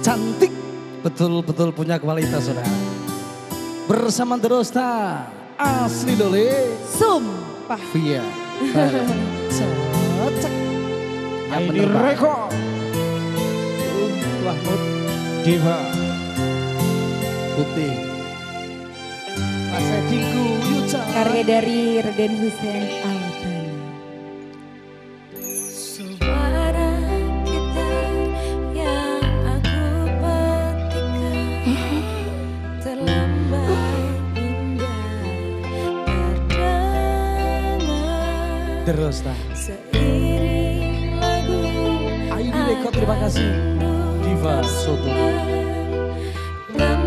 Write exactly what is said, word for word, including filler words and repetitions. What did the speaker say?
cantik, betul-betul punya kualitas saudara. Bersama Drosta, asli dole. Sumpah. Via. Cocok. Ini rekor. Mahmud Diva Putih. Mas Edingku Yuca. Karya dari Raden Hussein Altana. Suara kita yang aku petikkan terlambat indah terdengar. Drosta. Seiring lagu Ayo direkod, terima kasih. Diva Soto. Namun